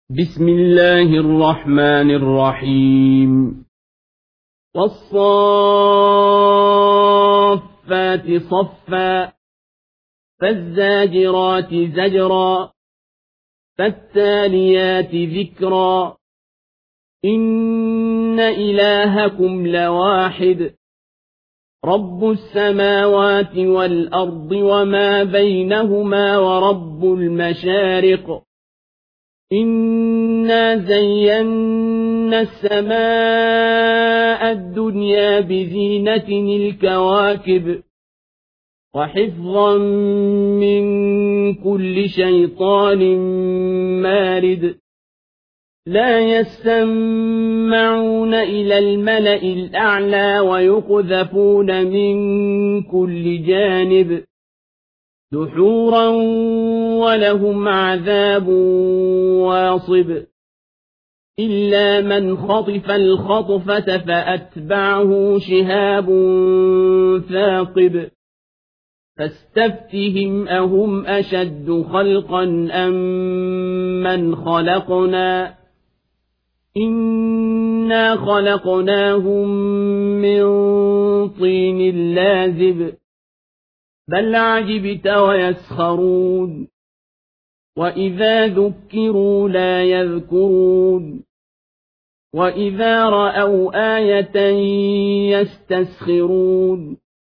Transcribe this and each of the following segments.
بسم الله الرحمن الرحيم والصافات صفا فالزاجرات زجرا فالتاليات ذكرا إن إلهكم لواحد رب السماوات والأرض وما بينهما ورب المشارق إنا زينا السماء الدنيا بزينة الكواكب وحفظا من كل شيطان مارد لا يستمعون إلى الملأ الأعلى ويقذفون من كل جانب دحورا ولهم عذاب واصب إلا من خطف الخطفة فأتبعه شهاب ثاقب فاستفتهم أهم أشد خلقا أم من خلقنا إنا خلقناهم من طين لازب بل عجبت ويسخرون وإذا ذكروا لا يذكرون وإذا رأوا آية يستسخرون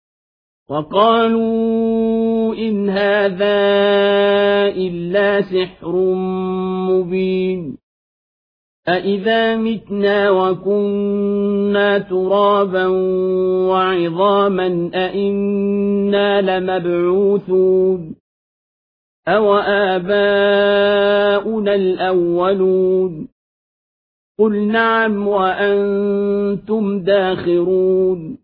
وقالوا إن هذا إلا سحر مبين أإذا متنا وكنا ترابا وعظاما أإنا لمبعوثون أو آباؤنا الأولون قل نعم وأنتم داخرون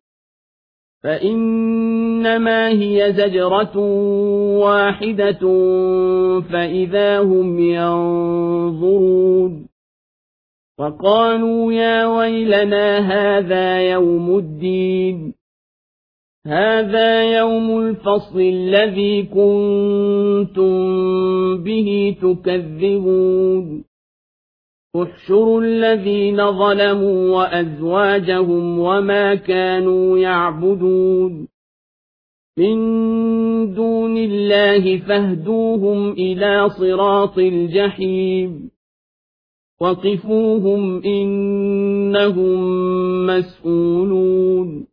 فإنما هي زجرة واحدة فإذا هم ينظرون وقالوا يا ويلنا هذا يوم الدين هذا يوم الفصل الذي كنتم به تكذبون احشروا الذين ظلموا وأزواجهم وما كانوا يعبدون من دون الله فاهدوهم إلى صراط الجحيم وقفوهم إنهم مسؤولون